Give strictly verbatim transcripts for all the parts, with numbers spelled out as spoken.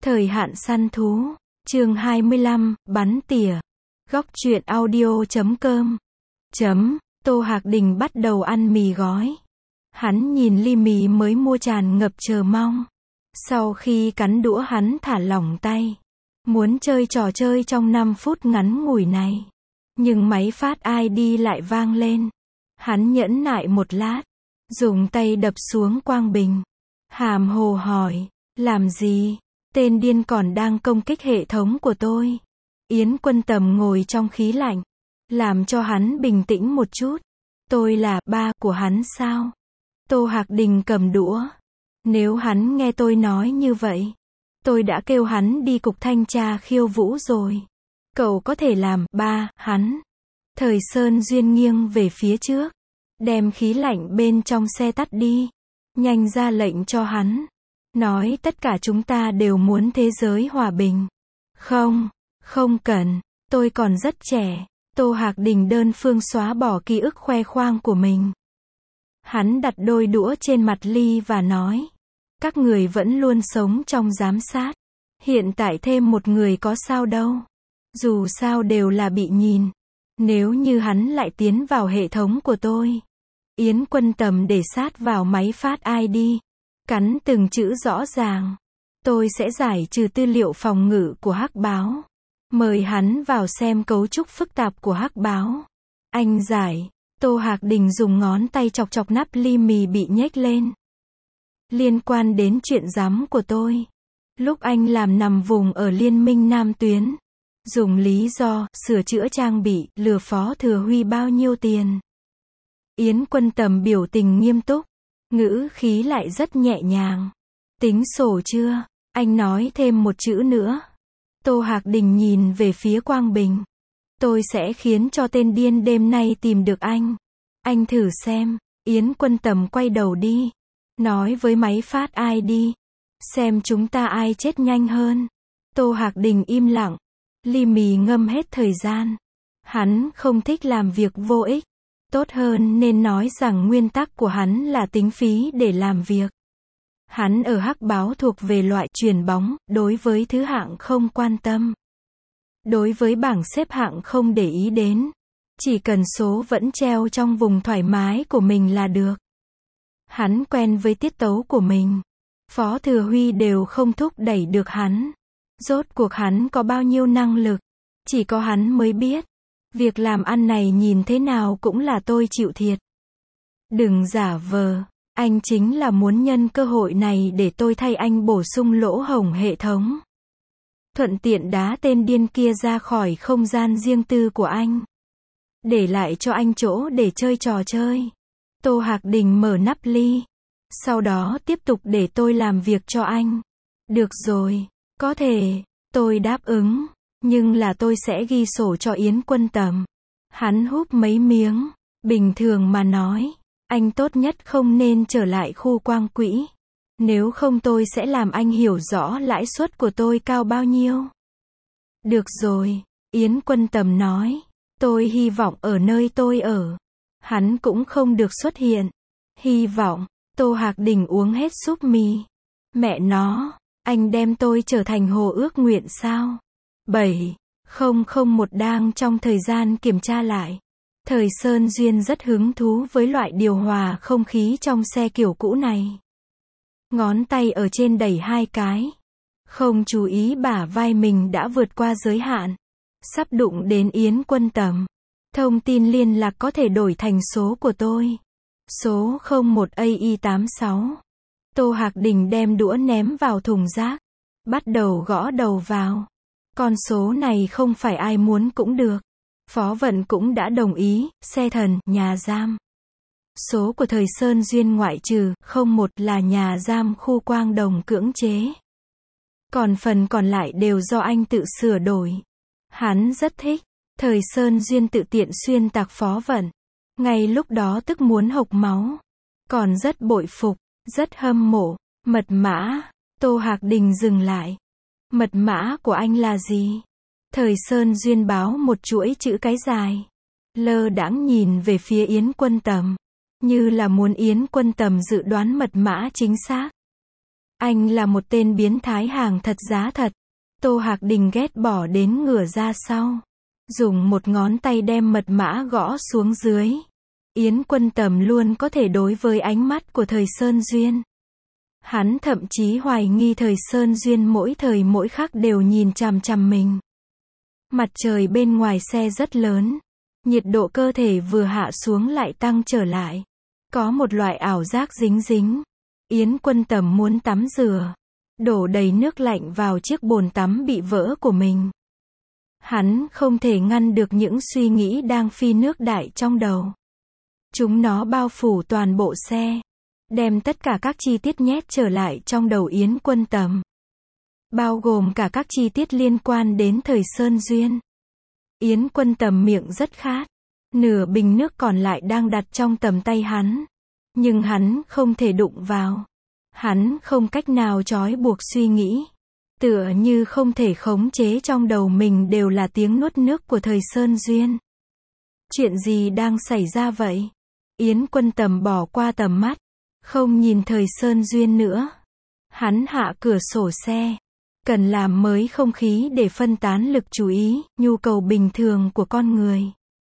Thời hạn săn thú, chương hai mươi lăm, bắn tỉa. Góc truyện audio chấm com. Chấm, Tô Hạc Đình bắt đầu ăn mì gói. Hắn nhìn ly mì mới mua tràn ngập chờ mong. Sau khi cắn đũa hắn thả lỏng tay. Muốn chơi trò chơi trong năm phút ngắn ngủi này. Nhưng máy phát i đê lại vang lên. Hắn nhẫn nại một lát. Dùng tay đập xuống quang bình. Hàm hồ hỏi, làm gì? Tên điên còn đang công kích hệ thống của tôi. Yến Quân Tầm ngồi trong khí lạnh. Làm cho hắn bình tĩnh một chút. Tôi là ba của hắn sao? Tô Hạc Đình cầm đũa. Nếu hắn nghe tôi nói như vậy, tôi đã kêu hắn đi cục thanh tra khiêu vũ rồi. Cậu có thể làm ba hắn. Thời Sơn Duyên nghiêng về phía trước. Đem khí lạnh bên trong xe tắt đi. Nhanh ra lệnh cho hắn. Nói tất cả chúng ta đều muốn thế giới hòa bình. Không, không cần, tôi còn rất trẻ. Tô Hạc Đình đơn phương xóa bỏ ký ức khoe khoang của mình. Hắn đặt đôi đũa trên mặt ly và nói. Các người vẫn luôn sống trong giám sát. Hiện tại thêm một người có sao đâu. Dù sao đều là bị nhìn. Nếu như hắn lại tiến vào hệ thống của tôi. Yến Quân Tầm để sát vào máy phát i đê. Cắn từng chữ rõ ràng. Tôi sẽ giải trừ tư liệu phòng ngự của Hắc Báo. Mời hắn vào xem cấu trúc phức tạp của Hắc Báo. Anh giải. Tô Hạc Đình dùng ngón tay chọc chọc nắp ly mì bị nhếch lên. Liên quan đến chuyện giám của tôi. Lúc anh làm nằm vùng ở Liên minh Nam Tuyến. Dùng lý do, sửa chữa trang bị, lừa Phó Thừa Huy bao nhiêu tiền. Yến Quân Tầm biểu tình nghiêm túc. Ngữ khí lại rất nhẹ nhàng. Tính sổ chưa? Anh nói thêm một chữ nữa. Tô Hạc Đình nhìn về phía Quang Bình. Tôi sẽ khiến cho tên điên đêm nay tìm được anh. Anh thử xem. Yến Quân Tầm quay đầu đi. Nói với máy phát i đê. Xem chúng ta ai chết nhanh hơn. Tô Hạc Đình im lặng. Ly mì ngâm hết thời gian. Hắn không thích làm việc vô ích. Tốt hơn nên nói rằng nguyên tắc của hắn là tính phí để làm việc. Hắn ở Hắc Báo thuộc về loại chuyền bóng, đối với thứ hạng không quan tâm. Đối với bảng xếp hạng không để ý đến. Chỉ cần số vẫn treo trong vùng thoải mái của mình là được. Hắn quen với tiết tấu của mình. Phó Thừa Huy đều không thúc đẩy được hắn. Rốt cuộc hắn có bao nhiêu năng lực. Chỉ có hắn mới biết. Việc làm ăn này nhìn thế nào cũng là tôi chịu thiệt. Đừng giả vờ. Anh chính là muốn nhân cơ hội này để tôi thay anh bổ sung lỗ hổng hệ thống. Thuận tiện đá tên điên kia ra khỏi không gian riêng tư của anh. Để lại cho anh chỗ để chơi trò chơi. Tô Hạc Đình mở nắp ly. Sau đó tiếp tục để tôi làm việc cho anh. Được rồi, có thể, tôi đáp ứng. Nhưng là tôi sẽ ghi sổ cho Yến Quân Tầm. Hắn húp mấy miếng. Bình thường mà nói. Anh tốt nhất không nên trở lại khu quang quỹ. Nếu không tôi sẽ làm anh hiểu rõ lãi suất của tôi cao bao nhiêu. Được rồi. Yến Quân Tầm nói. Tôi hy vọng ở nơi tôi ở. Hắn cũng không được xuất hiện. Hy vọng. Tô Hạc Đình uống hết súp mì. Mẹ nó. Anh đem tôi trở thành hồ ước nguyện sao? bảy. Không không một đang trong thời gian kiểm tra lại. Thời Sơn Duyên rất hứng thú với loại điều hòa không khí trong xe kiểu cũ này. Ngón tay ở trên đẩy hai cái. Không chú ý bả vai mình đã vượt qua giới hạn. Sắp đụng đến Yến Quân Tầm. Thông tin liên lạc có thể đổi thành số của tôi. Số không một A I tám sáu. Tô Hạc Đình đem đũa ném vào thùng rác. Bắt đầu gõ đầu vào. Con số này không phải ai muốn cũng được. Phó Vận cũng đã đồng ý, xe thần, nhà giam. Số của Thời Sơn Duyên ngoại trừ, không một là nhà giam khu Quang Đồng cưỡng chế. Còn phần còn lại đều do anh tự sửa đổi. Hắn rất thích. Thời Sơn Duyên tự tiện xuyên tạc Phó Vận. Ngay lúc đó tức muốn hộc máu. Còn rất bội phục, rất hâm mộ. Mật mã. Tô Hạc Đình dừng lại. Mật mã của anh là gì? Thời Sơn Duyên báo một chuỗi chữ cái dài. Lơ đãng nhìn về phía Yến Quân Tầm. Như là muốn Yến Quân Tầm dự đoán mật mã chính xác. Anh là một tên biến thái hàng thật giá thật. Tô Hạc Đình ghét bỏ đến ngửa ra sau. Dùng một ngón tay đem mật mã gõ xuống dưới. Yến Quân Tầm luôn có thể đối với ánh mắt của Thời Sơn Duyên. Hắn thậm chí hoài nghi Thời Sơn Duyên mỗi thời mỗi khắc đều nhìn chằm chằm mình. Mặt trời bên ngoài xe rất lớn. Nhiệt độ cơ thể vừa hạ xuống lại tăng trở lại. Có một loại ảo giác dính dính. Yến Quân Tầm muốn tắm rửa. Đổ đầy nước lạnh vào chiếc bồn tắm bị vỡ của mình. Hắn không thể ngăn được những suy nghĩ đang phi nước đại trong đầu. Chúng nó bao phủ toàn bộ xe. Đem tất cả các chi tiết nhét trở lại trong đầu Yến Quân Tầm. Bao gồm cả các chi tiết liên quan đến Thời Sơn Duyên. Yến Quân Tầm miệng rất khát. Nửa bình nước còn lại đang đặt trong tầm tay hắn. Nhưng hắn không thể đụng vào. Hắn không cách nào trói buộc suy nghĩ. Tựa như không thể khống chế trong đầu mình đều là tiếng nuốt nước của Thời Sơn Duyên. Chuyện gì đang xảy ra vậy? Yến Quân Tầm bỏ qua tầm mắt. Không nhìn Thời Sơn Duyên nữa. Hắn hạ cửa sổ xe. Cần làm mới không khí để phân tán lực chú ý, nhu cầu bình thường của con người.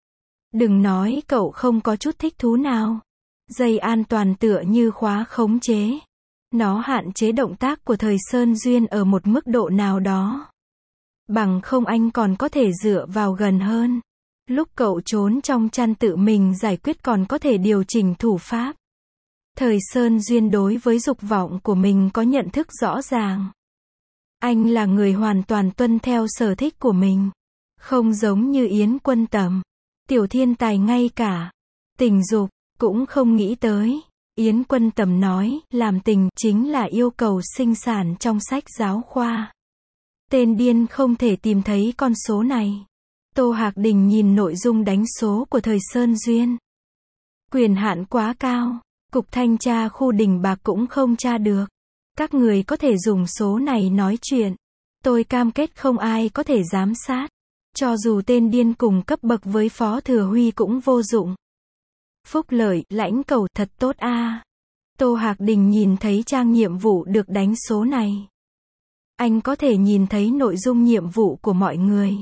Đừng nói cậu không có chút thích thú nào. Dây an toàn tựa như khóa khống chế. Nó hạn chế động tác của Thời Sơn Duyên ở một mức độ nào đó. Bằng không anh còn có thể dựa vào gần hơn. Lúc cậu trốn trong chăn tự mình giải quyết còn có thể điều chỉnh thủ pháp. Thời Sơn Duyên đối với dục vọng của mình có nhận thức rõ ràng. Anh là người hoàn toàn tuân theo sở thích của mình. Không giống như Yến Quân Tầm. Tiểu thiên tài ngay cả tình dục cũng không nghĩ tới. Yến Quân Tầm nói, làm tình chính là yêu cầu sinh sản trong sách giáo khoa. Tên điên không thể tìm thấy con số này. Tô Hạc Đình nhìn nội dung đánh số của Thời Sơn Duyên. Quyền hạn quá cao. Cục thanh tra khu Đình Bạc cũng không tra được. Các người có thể dùng số này nói chuyện. Tôi cam kết không ai có thể giám sát. Cho dù tên điên cùng cấp bậc với Phó Thừa Huy cũng vô dụng. Phúc lợi, lãnh cầu, thật tốt a. À. Tô Hạc Đình nhìn thấy trang nhiệm vụ được đánh số này. Anh có thể nhìn thấy nội dung nhiệm vụ của mọi người.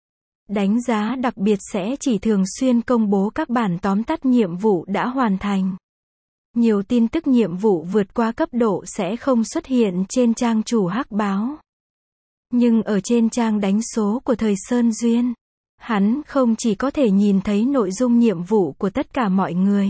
Đánh giá đặc biệt sẽ chỉ thường xuyên công bố các bản tóm tắt nhiệm vụ đã hoàn thành. Nhiều tin tức nhiệm vụ vượt qua cấp độ sẽ không xuất hiện trên trang chủ hắc báo. Nhưng ở trên trang đánh số của Thời Sơn Duyên, hắn không chỉ có thể nhìn thấy nội dung nhiệm vụ của tất cả mọi người,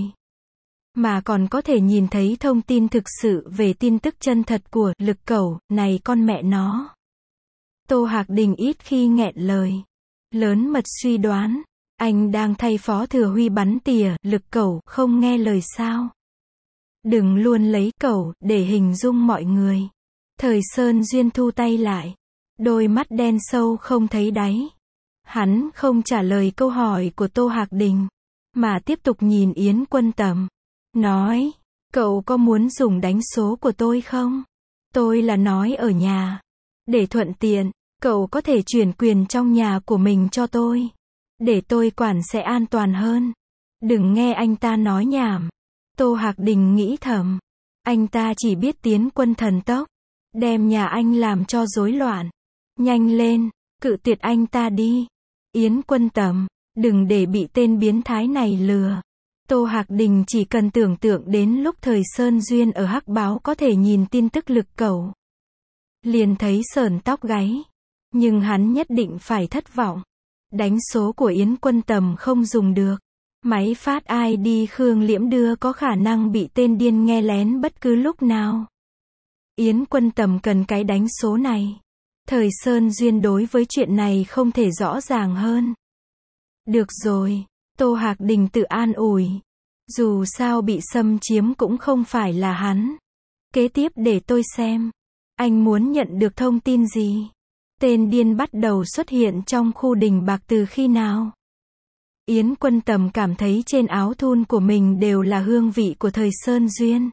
mà còn có thể nhìn thấy thông tin thực sự về tin tức chân thật của Lực Cẩu, này con mẹ nó. Tô Hạc Đình ít khi nghẹn lời. Lớn mật suy đoán, anh đang thay Phó Thừa Huy bắn tỉa, Lực Cẩu, không nghe lời sao. Đừng luôn lấy cẩu để hình dung mọi người. Thời Sơn Duyên thu tay lại. Đôi mắt đen sâu không thấy đáy. Hắn không trả lời câu hỏi của Tô Hạc Đình, mà tiếp tục nhìn Yến Quân Tầm. Nói, cậu có muốn dùng đánh số của tôi không? Tôi là nói ở nhà. Để thuận tiện, cậu có thể chuyển quyền trong nhà của mình cho tôi. Để tôi quản sẽ an toàn hơn. Đừng nghe anh ta nói nhảm. Tô Hạc Đình nghĩ thầm. Anh ta chỉ biết tiến quân thần tốc. Đem nhà anh làm cho rối loạn. Nhanh lên, cự tuyệt anh ta đi. Yến Quân Tầm, đừng để bị tên biến thái này lừa. Tô Hạc Đình chỉ cần tưởng tượng đến lúc Thời Sơn Duyên ở hắc báo có thể nhìn tin tức Lực Cẩu. Liền thấy sởn tóc gáy. Nhưng hắn nhất định phải thất vọng. Đánh số của Yến Quân Tầm không dùng được. Máy phát i đê Khương Liễm đưa có khả năng bị tên điên nghe lén bất cứ lúc nào. Yến Quân Tầm cần cái đánh số này. Thời Sơn Duyên đối với chuyện này không thể rõ ràng hơn. Được rồi, Tô Hạc Đình tự an ủi. Dù sao bị xâm chiếm cũng không phải là hắn. Kế tiếp để tôi xem. Anh muốn nhận được thông tin gì? Tên điên bắt đầu xuất hiện trong khu Đình Bạc từ khi nào? Yến Quân Tầm cảm thấy trên áo thun của mình đều là hương vị của Thời Sơn Duyên.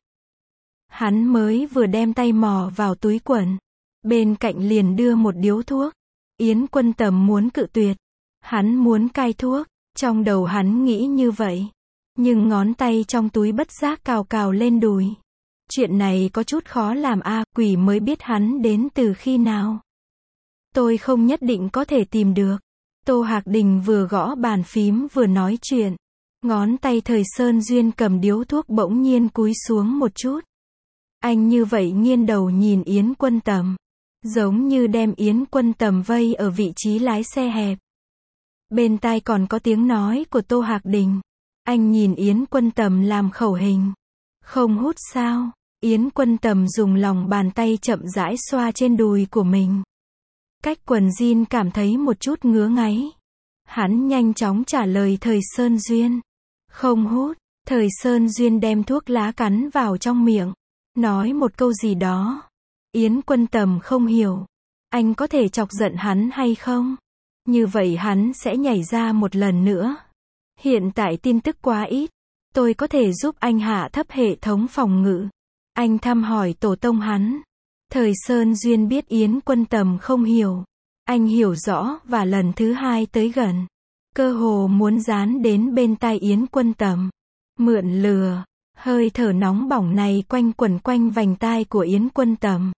Hắn mới vừa đem tay mò vào túi quần. Bên cạnh liền đưa một điếu thuốc. Yến Quân Tầm muốn cự tuyệt. Hắn muốn cai thuốc. Trong đầu hắn nghĩ như vậy. Nhưng ngón tay trong túi bất giác cào cào lên đùi. Chuyện này có chút khó làm a, quỷ mới biết hắn đến từ khi nào. Tôi không nhất định có thể tìm được. Tô Hạc Đình vừa gõ bàn phím vừa nói chuyện. Ngón tay Thời Sơn Duyên cầm điếu thuốc bỗng nhiên cúi xuống một chút. Anh như vậy nghiêng đầu nhìn Yến Quân Tầm. Giống như đem Yến Quân Tầm vây ở vị trí lái xe hẹp. Bên tai còn có tiếng nói của Tô Hạc Đình. Anh nhìn Yến Quân Tầm làm khẩu hình. Không hút sao? Yến Quân Tầm dùng lòng bàn tay chậm rãi xoa trên đùi của mình. Cách quần jean cảm thấy một chút ngứa ngáy. Hắn nhanh chóng trả lời Thời Sơn Duyên. Không hút. Thời Sơn Duyên đem thuốc lá cắn vào trong miệng. Nói một câu gì đó. Yến Quân Tầm không hiểu. Anh có thể chọc giận hắn hay không? Như vậy hắn sẽ nhảy ra một lần nữa. Hiện tại tin tức quá ít. Tôi có thể giúp anh hạ thấp hệ thống phòng ngự. Anh thăm hỏi tổ tông hắn. Thời Sơn Duyên biết Yến Quân Tầm không hiểu. Anh hiểu rõ và lần thứ hai tới gần. Cơ hồ muốn dán đến bên tai Yến Quân Tầm. Mượn lừa. Hơi thở nóng bỏng này quanh quẩn quanh vành tai của Yến Quân Tầm.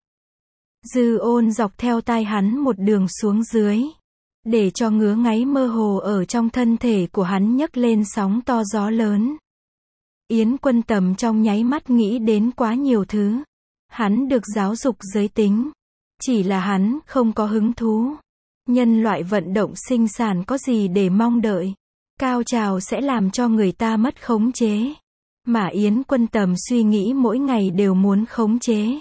Dư ôn dọc theo tai hắn một đường xuống dưới. Để cho ngứa ngáy mơ hồ ở trong thân thể của hắn nhấc lên sóng to gió lớn. Yến Quân Tầm trong nháy mắt nghĩ đến quá nhiều thứ. Hắn được giáo dục giới tính. Chỉ là hắn không có hứng thú. Nhân loại vận động sinh sản có gì để mong đợi. Cao trào sẽ làm cho người ta mất khống chế. Mà Yến Quân Tầm suy nghĩ mỗi ngày đều muốn khống chế.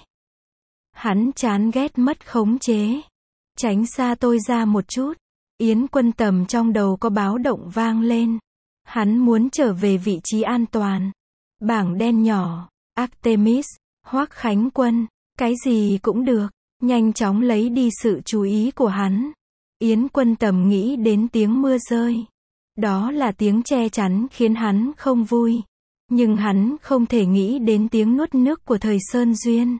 Hắn chán ghét mất khống chế. Tránh xa tôi ra một chút. Yến Quân Tầm trong đầu có báo động vang lên. Hắn muốn trở về vị trí an toàn. Bảng đen nhỏ. Artemis. Hoắc Khánh Quân. Cái gì cũng được. Nhanh chóng lấy đi sự chú ý của hắn. Yến Quân Tầm nghĩ đến tiếng mưa rơi. Đó là tiếng che chắn khiến hắn không vui. Nhưng hắn không thể nghĩ đến tiếng nuốt nước của Thời Sơn Duyên.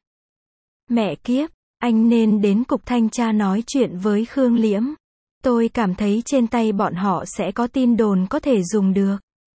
Mẹ kiếp, anh nên đến cục thanh tra nói chuyện với Khương Liễm. Tôi cảm thấy trên tay bọn họ sẽ có tin đồn có thể dùng được.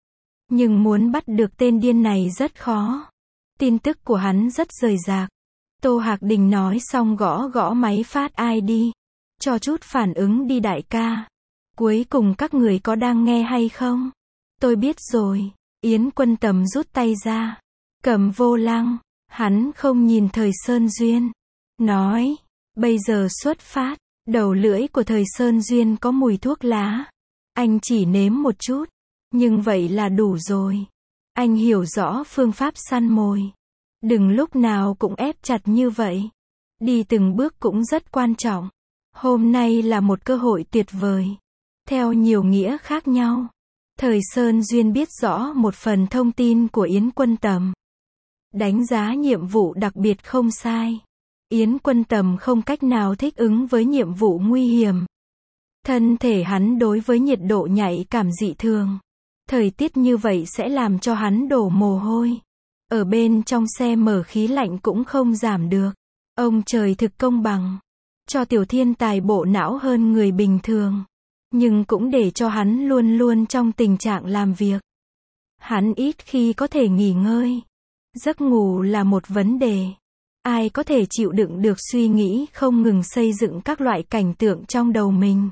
Nhưng muốn bắt được tên điên này rất khó. Tin tức của hắn rất rời rạc. Tô Hạc Đình nói xong gõ gõ máy phát i đê. Cho chút phản ứng đi đại ca. Cuối cùng các người có đang nghe hay không? Tôi biết rồi. Yến Quân Tầm rút tay ra. Cầm vô lăng. Hắn không nhìn Thời Sơn Duyên. Nói. Bây giờ xuất phát. Đầu lưỡi của Thời Sơn Duyên có mùi thuốc lá. Anh chỉ nếm một chút. Nhưng vậy là đủ rồi. Anh hiểu rõ phương pháp săn mồi. Đừng lúc nào cũng ép chặt như vậy. Đi từng bước cũng rất quan trọng. Hôm nay là một cơ hội tuyệt vời. Theo nhiều nghĩa khác nhau. Thời Sơn Duyên biết rõ một phần thông tin của Yến Quân Tầm. Đánh giá nhiệm vụ đặc biệt không sai. Yến Quân Tầm không cách nào thích ứng với nhiệm vụ nguy hiểm. Thân thể hắn đối với nhiệt độ nhạy cảm dị thường. Thời tiết như vậy sẽ làm cho hắn đổ mồ hôi. Ở bên trong xe mở khí lạnh cũng không giảm được. Ông trời thực công bằng. Cho tiểu thiên tài bộ não hơn người bình thường. Nhưng cũng để cho hắn luôn luôn trong tình trạng làm việc. Hắn ít khi có thể nghỉ ngơi. Giấc ngủ là một vấn đề. Ai có thể chịu đựng được suy nghĩ không ngừng xây dựng các loại cảnh tượng trong đầu mình.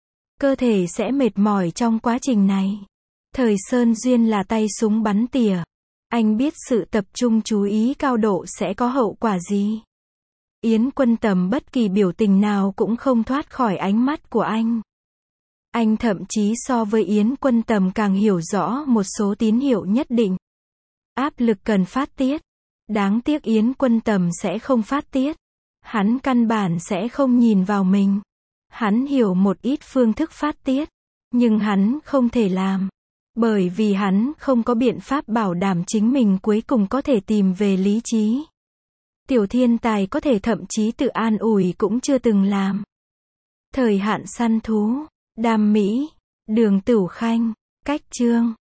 Cơ thể sẽ mệt mỏi trong quá trình này. Thời Sơn Duyên là tay súng bắn tỉa. Anh biết sự tập trung chú ý cao độ sẽ có hậu quả gì. Yến Quân Tầm bất kỳ biểu tình nào cũng không thoát khỏi ánh mắt của anh. Anh thậm chí so với Yến Quân Tầm càng hiểu rõ một số tín hiệu nhất định. Áp lực cần phát tiết. Đáng tiếc Yến Quân Tầm sẽ không phát tiết. Hắn căn bản sẽ không nhìn vào mình. Hắn hiểu một ít phương thức phát tiết. Nhưng hắn không thể làm. Bởi vì hắn không có biện pháp bảo đảm chính mình cuối cùng có thể tìm về lý trí. Tiểu thiên tài có thể thậm chí tự an ủi cũng chưa từng làm. Thời hạn săn thú. Đam Mỹ. Đường Tửu Khanh. Cách chương.